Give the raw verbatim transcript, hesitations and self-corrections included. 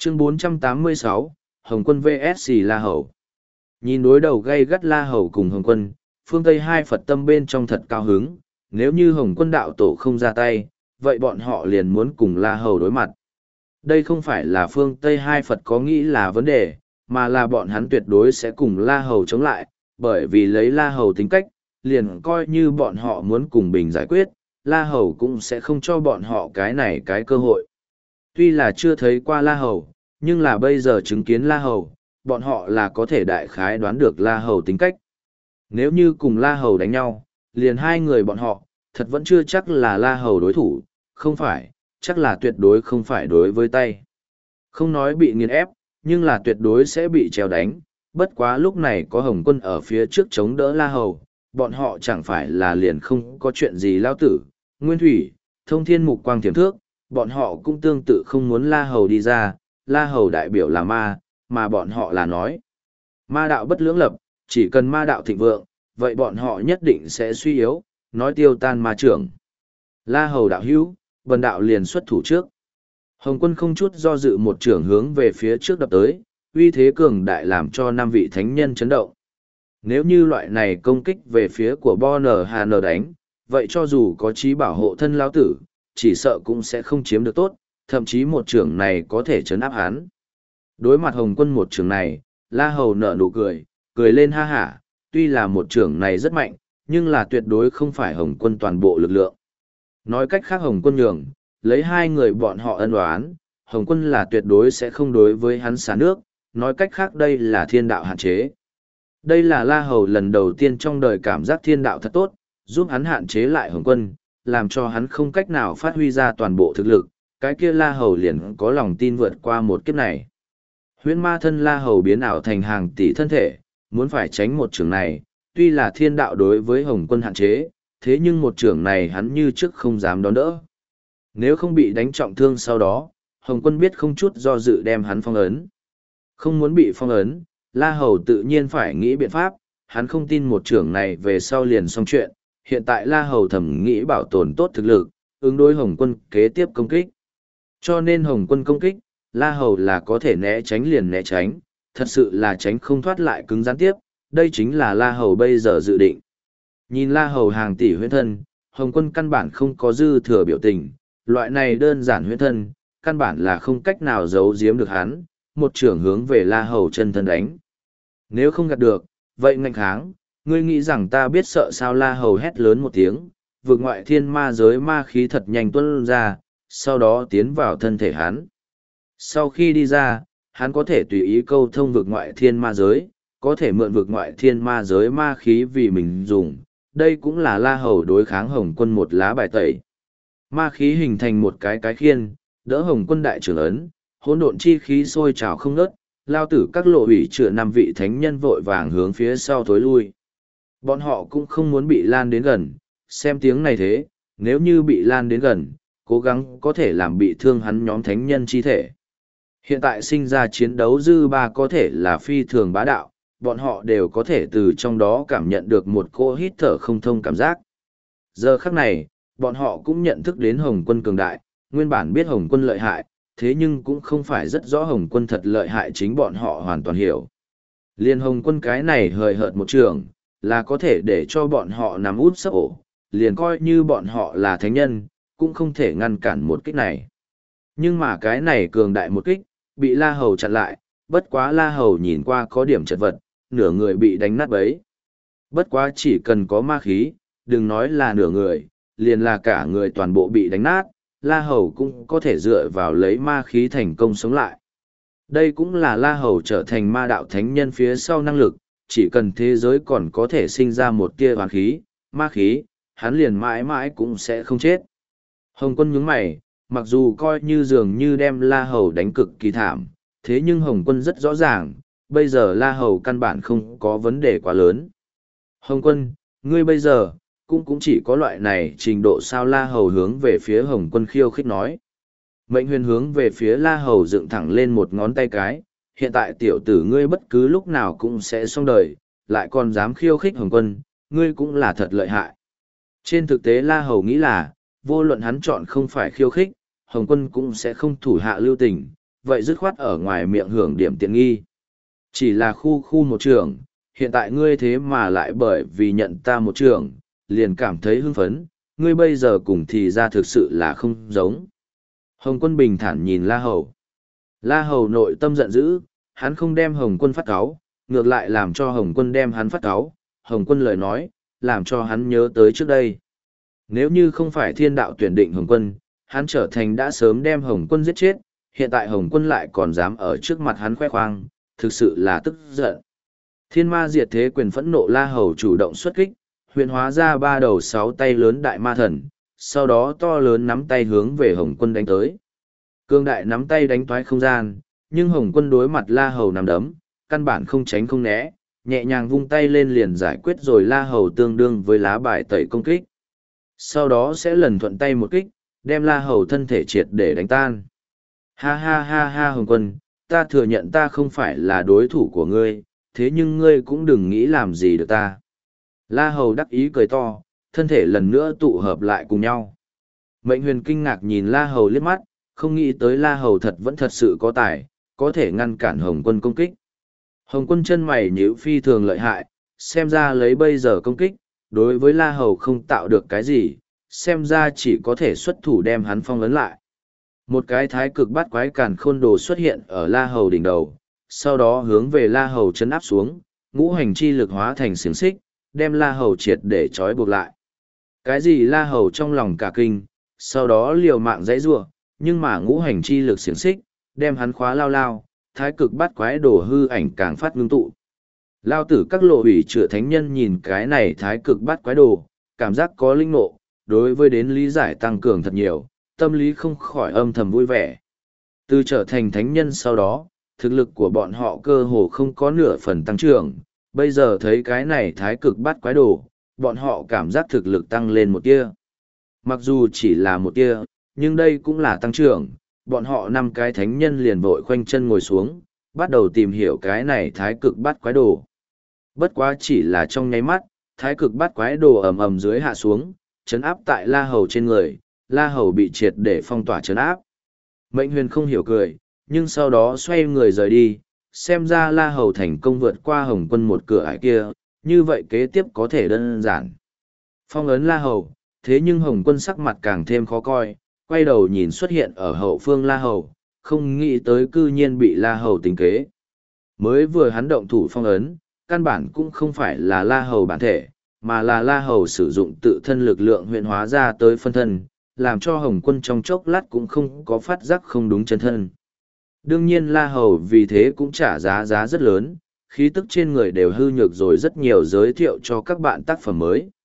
Chương bốn trăm tám mươi sáu, Hồng Quân vs La Hầu. Nhìn đối đầu gay gắt La Hầu cùng Hồng Quân, phương Tây hai Phật tâm bên trong thật cao hứng, nếu như Hồng Quân đạo tổ không ra tay, vậy bọn họ liền muốn cùng La Hầu đối mặt. Đây không phải là phương Tây hai Phật có nghĩ là vấn đề, mà là bọn hắn tuyệt đối sẽ cùng La Hầu chống lại, bởi vì lấy La Hầu tính cách, liền coi như bọn họ muốn cùng bình giải quyết, La Hầu cũng sẽ không cho bọn họ cái này cái cơ hội. Tuy là chưa thấy qua La Hầu, nhưng là bây giờ chứng kiến La Hầu, bọn họ là có thể đại khái đoán được La Hầu tính cách. Nếu như cùng La Hầu đánh nhau, liền hai người bọn họ, thật vẫn chưa chắc là La Hầu đối thủ, không phải, chắc là tuyệt đối không phải đối với tay. Không nói bị nghiền ép, nhưng là tuyệt đối sẽ bị treo đánh, bất quá lúc này có Hồng Quân ở phía trước chống đỡ La Hầu, bọn họ chẳng phải là liền không có chuyện gì lao tử, nguyên thủy, thông thiên mục quang tiềm thước, bọn họ cũng tương tự không muốn La Hầu đi ra, La Hầu đại biểu là ma, mà bọn họ là nói. Ma đạo bất lưỡng lập, chỉ cần ma đạo thịnh vượng, vậy bọn họ nhất định sẽ suy yếu, nói tiêu tan ma trưởng. La Hầu đạo hữu, bần đạo liền xuất thủ trước. Hồng Quân không chút do dự một trưởng hướng về phía trước đập tới, uy thế cường đại làm cho năm vị thánh nhân chấn động. Nếu như loại này công kích về phía của Bo N Hà N đánh, vậy cho dù có trí bảo hộ thân lão tử, chỉ sợ cũng sẽ không chiếm được tốt, thậm chí một trưởng này có thể chấn áp hắn. Đối mặt Hồng Quân một trưởng này, La Hầu nở nụ cười, cười lên ha hả, tuy là một trưởng này rất mạnh, nhưng là tuyệt đối không phải Hồng Quân toàn bộ lực lượng. Nói cách khác Hồng Quân nhường, lấy hai người bọn họ ân oán, Hồng Quân là tuyệt đối sẽ không đối với hắn xả nước, nói cách khác đây là thiên đạo hạn chế. Đây là La Hầu lần đầu tiên trong đời cảm giác thiên đạo thật tốt, giúp hắn hạn chế lại Hồng Quân, làm cho hắn không cách nào phát huy ra toàn bộ thực lực, cái kia La Hầu liền có lòng tin vượt qua một kiếp này. Huyễn ma thân La Hầu biến ảo thành hàng tỷ thân thể, muốn phải tránh một trường này, tuy là thiên đạo đối với Hồng Quân hạn chế, thế nhưng một trường này hắn như trước không dám đón đỡ. Nếu không bị đánh trọng thương sau đó, Hồng Quân biết không chút do dự đem hắn phong ấn. Không muốn bị phong ấn, La Hầu tự nhiên phải nghĩ biện pháp, hắn không tin một trưởng này về sau liền xong chuyện, hiện tại La Hầu thầm nghĩ bảo tồn tốt thực lực, ứng đối Hồng Quân kế tiếp công kích. Cho nên Hồng Quân công kích, La Hầu là có thể né tránh liền né tránh, thật sự là tránh không thoát lại cứng gián tiếp, đây chính là La Hầu bây giờ dự định. Nhìn La Hầu hàng tỷ huyễn thân, Hồng Quân căn bản không có dư thừa biểu tình, loại này đơn giản huyễn thân, căn bản là không cách nào giấu giếm được hắn, một trưởng hướng về La Hầu chân thân đánh. Nếu không gạt được, vậy ngạnh kháng, ngươi nghĩ rằng ta biết sợ sao? La Hầu hét lớn một tiếng, vượt ngoại thiên ma giới ma khí thật nhanh tuôn ra, sau đó tiến vào thân thể hắn. Sau khi đi ra, hắn có thể tùy ý câu thông vượt ngoại thiên ma giới, có thể mượn vượt ngoại thiên ma giới ma khí vì mình dùng. Đây cũng là La Hầu đối kháng Hồng Quân một lá bài tẩy. Ma khí hình thành một cái cái khiên, đỡ Hồng Quân đại trưởng ấn, hỗn độn chi khí sôi trào không ngớt, lao tử các lộ hủy chữa năm vị thánh nhân vội vàng hướng phía sau thối lui. Bọn họ cũng không muốn bị lan đến gần, xem tiếng này thế, nếu như bị lan đến gần, cố gắng có thể làm bị thương hắn nhóm thánh nhân chi thể. Hiện tại sinh ra chiến đấu dư ba có thể là phi thường bá đạo, bọn họ đều có thể từ trong đó cảm nhận được một cô hít thở không thông cảm giác. Giờ khắc này, bọn họ cũng nhận thức đến Hồng Quân cường đại, nguyên bản biết Hồng Quân lợi hại, thế nhưng cũng không phải rất rõ Hồng Quân thật lợi hại, chính bọn họ hoàn toàn hiểu. Liên Hồng Quân cái này hời hợt một trường, là có thể để cho bọn họ nằm út sấp ổ, liền coi như bọn họ là thánh nhân, cũng không thể ngăn cản một kích này. Nhưng mà cái này cường đại một kích, bị La Hầu chặn lại, bất quá La Hầu nhìn qua có điểm chật vật, nửa người bị đánh nát bấy. Bất quá chỉ cần có ma khí, đừng nói là nửa người, liền là cả người toàn bộ bị đánh nát, La Hầu cũng có thể dựa vào lấy ma khí thành công sống lại. Đây cũng là La Hầu trở thành ma đạo thánh nhân phía sau năng lực, chỉ cần thế giới còn có thể sinh ra một tia hoàn khí, ma khí, hắn liền mãi mãi cũng sẽ không chết. Hồng Quân nhướng mày, mặc dù coi như dường như đem La Hầu đánh cực kỳ thảm, thế nhưng Hồng Quân rất rõ ràng, bây giờ La Hầu căn bản không có vấn đề quá lớn. Hồng Quân, ngươi bây giờ, cũng cũng chỉ có loại này trình độ sao? La Hầu hướng về phía Hồng Quân khiêu khích nói. Mệnh Huyền hướng về phía La Hầu dựng thẳng lên một ngón tay cái, hiện tại tiểu tử ngươi bất cứ lúc nào cũng sẽ xong đời, lại còn dám khiêu khích Hồng Quân, ngươi cũng là thật lợi hại. Trên thực tế La Hầu nghĩ là, vô luận hắn chọn không phải khiêu khích, Hồng Quân cũng sẽ không thủ hạ lưu tình, vậy dứt khoát ở ngoài miệng hưởng điểm tiện nghi. Chỉ là khu khu một trường, hiện tại ngươi thế mà lại bởi vì nhận ta một trường, liền cảm thấy hưng phấn, ngươi bây giờ cùng thì ra thực sự là không giống. Hồng Quân bình thản nhìn La Hầu. La Hầu nội tâm giận dữ, hắn không đem Hồng Quân phát cáu, ngược lại làm cho Hồng Quân đem hắn phát cáu. Hồng Quân lời nói, làm cho hắn nhớ tới trước đây. Nếu như không phải thiên đạo tuyển định Hồng Quân, hắn trở thành đã sớm đem Hồng Quân giết chết, hiện tại Hồng Quân lại còn dám ở trước mặt hắn khoe khoang, thực sự là tức giận. Thiên ma diệt thế quyền phẫn nộ La Hầu chủ động xuất kích, huyền hóa ra ba đầu sáu tay lớn đại ma thần, sau đó to lớn nắm tay hướng về Hồng Quân đánh tới. Cương đại nắm tay đánh toái không gian, nhưng Hồng Quân đối mặt La Hầu nằm đấm, căn bản không tránh không né, nhẹ nhàng vung tay lên liền giải quyết rồi La Hầu tương đương với lá bài tẩy công kích. Sau đó sẽ lần thuận tay một kích, đem La Hầu thân thể triệt để đánh tan. Ha ha ha ha Hồng Quân, ta thừa nhận ta không phải là đối thủ của ngươi, thế nhưng ngươi cũng đừng nghĩ làm gì được ta. La Hầu đắc ý cười to, thân thể lần nữa tụ hợp lại cùng nhau. Mệnh Huyền kinh ngạc nhìn La Hầu liếc mắt, không nghĩ tới La Hầu thật vẫn thật sự có tài, có thể ngăn cản Hồng Quân công kích. Hồng Quân chân mày nhíu phi thường lợi hại, xem ra lấy bây giờ công kích, đối với La Hầu không tạo được cái gì, xem ra chỉ có thể xuất thủ đem hắn phong ấn lại. Một cái thái cực bát quái càn khôn đồ xuất hiện ở La Hầu đỉnh đầu, sau đó hướng về La Hầu chấn áp xuống, ngũ hành chi lực hóa thành xiềng xích, đem La Hầu triệt để trói buộc lại. Cái gì La Hầu trong lòng cả kinh, sau đó liều mạng dãy rủa, nhưng mà ngũ hành chi lực xiềng xích, đem hắn khóa lao lao, thái cực bát quái đồ hư ảnh càng phát ngưng tụ. Lao tử các lộ ủy chữa thánh nhân nhìn cái này thái cực bát quái đồ, cảm giác có linh ngộ, đối với đến lý giải tăng cường thật nhiều, tâm lý không khỏi âm thầm vui vẻ. Từ trở thành thánh nhân sau đó, thực lực của bọn họ cơ hồ không có nửa phần tăng trưởng, bây giờ thấy cái này thái cực bát quái đồ, bọn họ cảm giác thực lực tăng lên một tia. Mặc dù chỉ là một tia, nhưng đây cũng là tăng trưởng, bọn họ năm cái thánh nhân liền vội khoanh chân ngồi xuống, bắt đầu tìm hiểu cái này thái cực bát quái đồ. Bất quá chỉ là trong nháy mắt, thái cực bát quái đồ ầm ầm dưới hạ xuống, chấn áp tại La Hầu trên người, La Hầu bị triệt để phong tỏa chấn áp. Mệnh Huyền không hiểu cười, nhưng sau đó xoay người rời đi, xem ra La Hầu thành công vượt qua Hồng Quân một cửa ải kia, như vậy kế tiếp có thể đơn giản. Phong ấn La Hầu, thế nhưng Hồng Quân sắc mặt càng thêm khó coi, quay đầu nhìn xuất hiện ở hậu phương La Hầu, không nghĩ tới cư nhiên bị La Hầu tính kế. Mới vừa hắn động thủ phong ấn, căn bản cũng không phải là La Hầu bản thể, mà là La Hầu sử dụng tự thân lực lượng huyện hóa ra tới phân thân, làm cho Hồng Quân trong chốc lát cũng không có phát giác không đúng chân thân. Đương nhiên La Hầu vì thế cũng trả giá giá rất lớn, khí tức trên người đều hư nhược rồi rất nhiều giới thiệu cho các bạn tác phẩm mới.